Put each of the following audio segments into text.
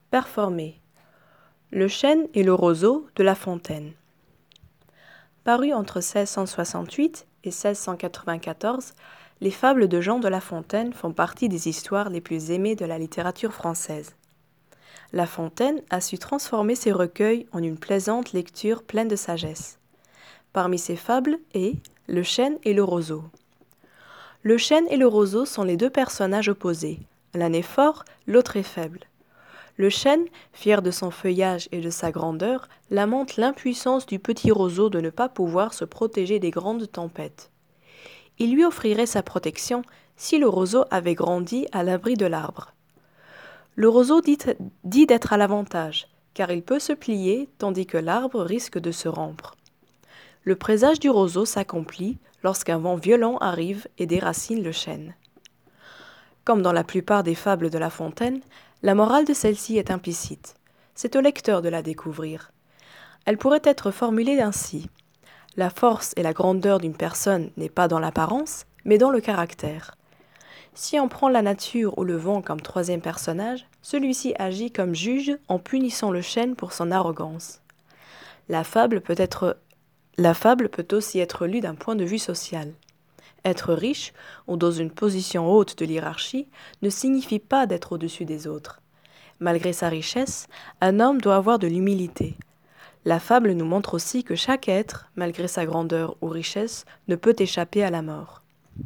Performé. Le chêne et le roseau de La Fontaine. Paru entre 1668 et 1694, les fables de Jean de La Fontaine font partie des histoires les plus aimées de la littérature française. La Fontaine a su transformer ses recueils en une plaisante lecture pleine de sagesse. Parmi ces fables est Le chêne et le roseau. Le chêne et le roseau sont les deux personnages opposés. L'un est fort, l'autre est faible. Le chêne, fier de son feuillage et de sa grandeur, lamente l'impuissance du petit roseau de ne pas pouvoir se protéger des grandes tempêtes. Il lui offrirait sa protection si le roseau avait grandi à l'abri de l'arbre. Le roseau dit d'être à l'avantage, car il peut se plier tandis que l'arbre risque de se rompre. Le présage du roseau s'accomplit lorsqu'un vent violent arrive et déracine le chêne. Comme dans la plupart des fables de La Fontaine, la morale de celle-ci est implicite. C'est au lecteur de la découvrir. Elle pourrait être formulée ainsi. La force et la grandeur d'une personne n'est pas dans l'apparence, mais dans le caractère. Si on prend la nature ou le vent comme troisième personnage, celui-ci agit comme juge en punissant le chêne pour son arrogance. La fable peut aussi être lue d'un point de vue social. Être riche ou dans une position haute de l'hiérarchie ne signifie pas d'être au-dessus des autres. Malgré sa richesse, un homme doit avoir de l'humilité. La fable nous montre aussi que chaque être, malgré sa grandeur ou richesse, ne peut échapper à la mort.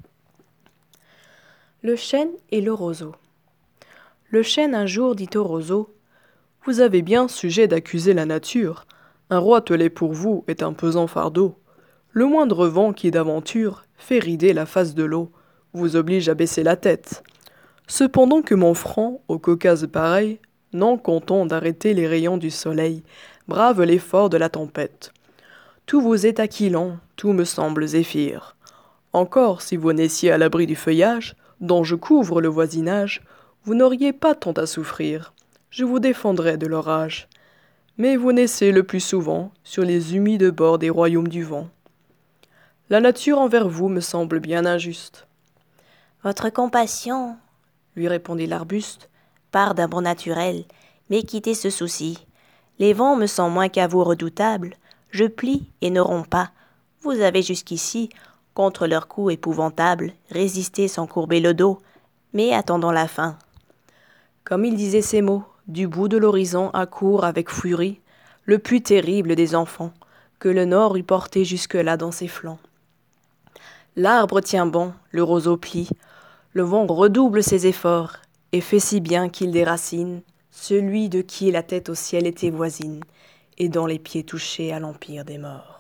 Le chêne et le roseau. Le chêne un jour dit au roseau : « Vous avez bien sujet d'accuser la nature. Un roitelet pour vous est un pesant fardeau. Le moindre vent qui d'aventure fait rider la face de l'eau, vous oblige à baisser la tête. Cependant que mon front, au Caucase pareil, non content d'arrêter les rayons du soleil, brave l'effort de la tempête. Tout vous est aquilon, tout me semble zéphyr. Encore, si vous naissiez à l'abri du feuillage, dont je couvre le voisinage, vous n'auriez pas tant à souffrir. Je vous défendrais de l'orage. Mais vous naissez le plus souvent sur les humides bords des royaumes du vent. La nature envers vous me semble bien injuste. » « Votre compassion, lui répondit l'arbuste, part d'un bon naturel, mais quittez ce souci. Les vents me sont moins qu'à vous redoutables, je plie et ne romps pas. Vous avez jusqu'ici, contre leurs coups épouvantables, résisté sans courber le dos, mais attendons la fin. » Comme il disait ces mots, du bout de l'horizon accourt avec furie le plus terrible des enfants, que le nord eût porté jusque-là dans ses flancs. L'arbre tient bon, le roseau plie, le vent redouble ses efforts, et fait si bien qu'il déracine celui de qui la tête au ciel était voisine, et dont les pieds touchaient à l'empire des morts.